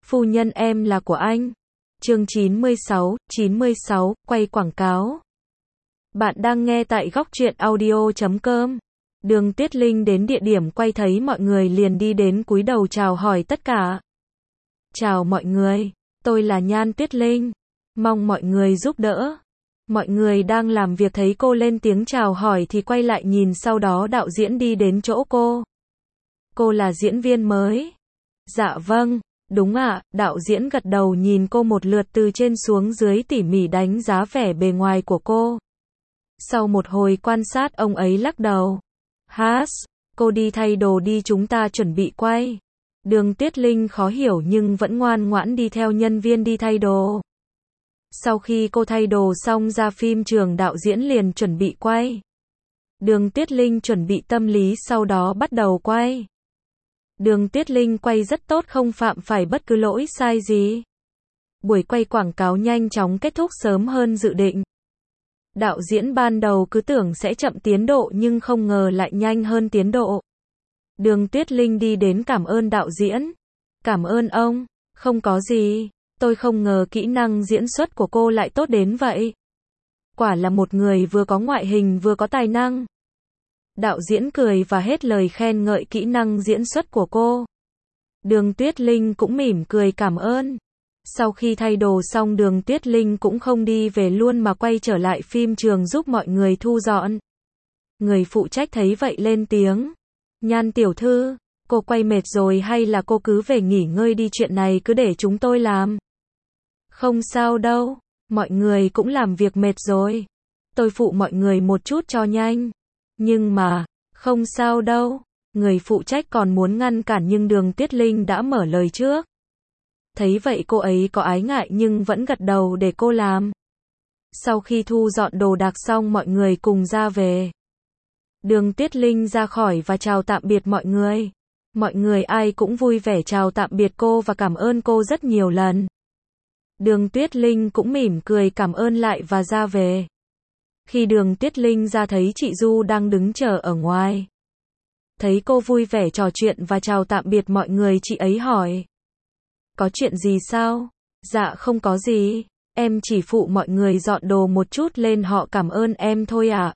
Phu nhân em là của anh. Chương 96, quay quảng cáo. Bạn đang nghe tại Góc Truyện Audio.com. Đường Tuyết Linh đến địa điểm quay thấy mọi người liền đi đến cúi đầu chào hỏi tất cả. Chào mọi người, tôi là Nhan Tuyết Linh. Mong mọi người giúp đỡ. Mọi người đang làm việc thấy cô lên tiếng chào hỏi thì quay lại nhìn, sau đó đạo diễn đi đến chỗ cô. Cô là diễn viên mới. Dạ vâng, đúng ạ, đạo diễn gật đầu nhìn cô một lượt từ trên xuống dưới tỉ mỉ đánh giá vẻ bề ngoài của cô. Sau một hồi quan sát ông ấy lắc đầu. Cô đi thay đồ đi, chúng ta chuẩn bị quay. Đường Tuyết Linh khó hiểu nhưng vẫn ngoan ngoãn đi theo nhân viên đi thay đồ. Sau khi cô thay đồ xong ra phim trường, đạo diễn liền chuẩn bị quay. Đường Tuyết Linh chuẩn bị tâm lý, sau đó bắt đầu quay. Đường Tuyết Linh quay rất tốt, không phạm phải bất cứ lỗi sai gì. Buổi quay quảng cáo nhanh chóng kết thúc sớm hơn dự định. Đạo diễn ban đầu cứ tưởng sẽ chậm tiến độ nhưng không ngờ lại nhanh hơn tiến độ. Đường Tuyết Linh đi đến cảm ơn đạo diễn. Cảm ơn ông, không có gì, tôi không ngờ kỹ năng diễn xuất của cô lại tốt đến vậy. Quả là một người vừa có ngoại hình vừa có tài năng. Đạo diễn cười và hết lời khen ngợi kỹ năng diễn xuất của cô. Đường Tuyết Linh cũng mỉm cười cảm ơn. Sau khi thay đồ xong, Đường Tuyết Linh cũng không đi về luôn mà quay trở lại phim trường giúp mọi người thu dọn. Người phụ trách thấy vậy lên tiếng. Nhan tiểu thư, cô quay mệt rồi hay là cô cứ về nghỉ ngơi đi, chuyện này cứ để chúng tôi làm. Không sao đâu, mọi người cũng làm việc mệt rồi. Tôi phụ mọi người một chút cho nhanh. Nhưng mà, không sao đâu. Người phụ trách còn muốn ngăn cản nhưng Đường Tuyết Linh đã mở lời trước. Thấy vậy cô ấy có ái ngại nhưng vẫn gật đầu để cô làm. Sau khi thu dọn đồ đạc xong, mọi người cùng ra về. Đường Tuyết Linh ra khỏi và chào tạm biệt mọi người. Mọi người ai cũng vui vẻ chào tạm biệt cô và cảm ơn cô rất nhiều lần. Đường Tuyết Linh cũng mỉm cười cảm ơn lại và ra về. Khi Đường Tuyết Linh ra thấy chị Du đang đứng chờ ở ngoài. Thấy cô vui vẻ trò chuyện và chào tạm biệt mọi người, chị ấy hỏi. Có chuyện gì sao? Dạ không có gì, em chỉ phụ mọi người dọn đồ một chút lên họ cảm ơn em thôi à.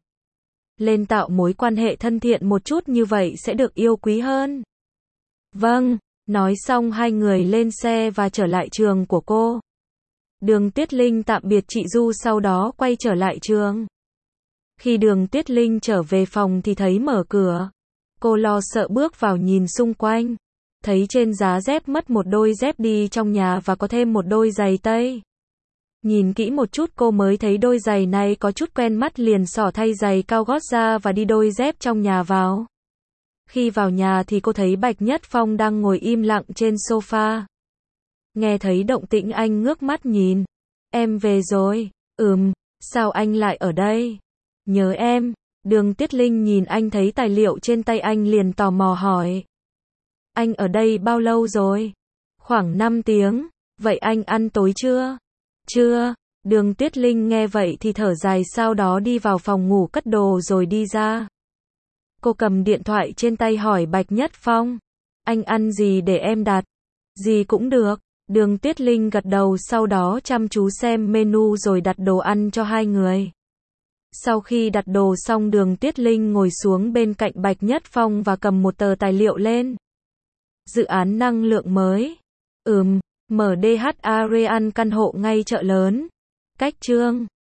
Lên tạo mối quan hệ thân thiện một chút, như vậy sẽ được yêu quý hơn. Vâng, nói xong hai người lên xe và trở lại trường của cô. Đường Tuyết Linh tạm biệt chị Du sau đó quay trở lại trường. Khi Đường Tuyết Linh trở về phòng thì thấy mở cửa. Cô lo sợ bước vào nhìn xung quanh. Thấy trên giá dép mất một đôi dép đi trong nhà và có thêm một đôi giày tây. Nhìn kỹ một chút cô mới thấy đôi giày này có chút quen mắt, liền xỏ thay giày cao gót ra và đi đôi dép trong nhà vào. Khi vào nhà thì cô thấy Bạch Nhất Phong đang ngồi im lặng trên sofa. Nghe thấy động tĩnh anh ngước mắt nhìn. Em về rồi. Sao anh lại ở đây? Nhớ em. Đường Tuyết Linh nhìn anh thấy tài liệu trên tay anh liền tò mò hỏi. Anh ở đây bao lâu rồi? Khoảng 5 tiếng. Vậy anh ăn tối chưa? Chưa. Đường Tuyết Linh nghe vậy thì thở dài, sau đó đi vào phòng ngủ cất đồ rồi đi ra. Cô cầm điện thoại trên tay hỏi Bạch Nhất Phong. Anh ăn gì để em đặt? Gì cũng được. Đường Tuyết Linh gật đầu, sau đó chăm chú xem menu rồi đặt đồ ăn cho hai người. Sau khi đặt đồ xong, Đường Tuyết Linh ngồi xuống bên cạnh Bạch Nhất Phong và cầm một tờ tài liệu lên. Dự án năng lượng mới. MDHA Real căn hộ ngay chợ lớn. Cách chương